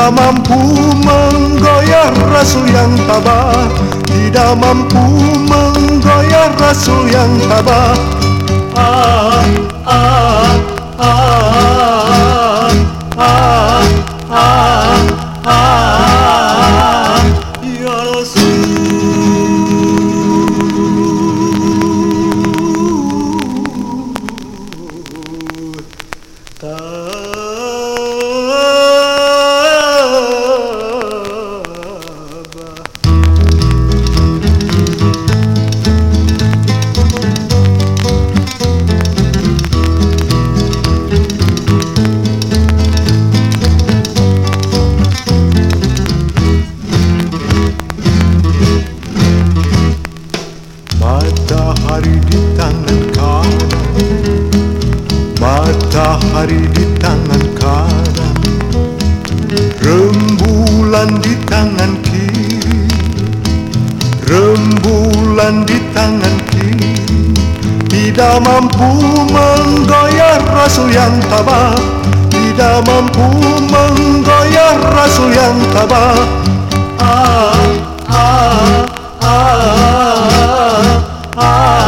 Tidak mampu menggoyah rasul yang tabah, tidak mampu menggoyah rasul yang tabah. Ah, ah, ah, ah, ah, ah, ya Rasul. Matahari di tangan kanan, matahari di tangan kanan, rembulan di tangan kiri, rembulan di tangan kiri. Tidak mampu menggoyah rasul yang tabah, tidak mampu menggoyah rasul yang tabah. Ah, ah, ah, ah.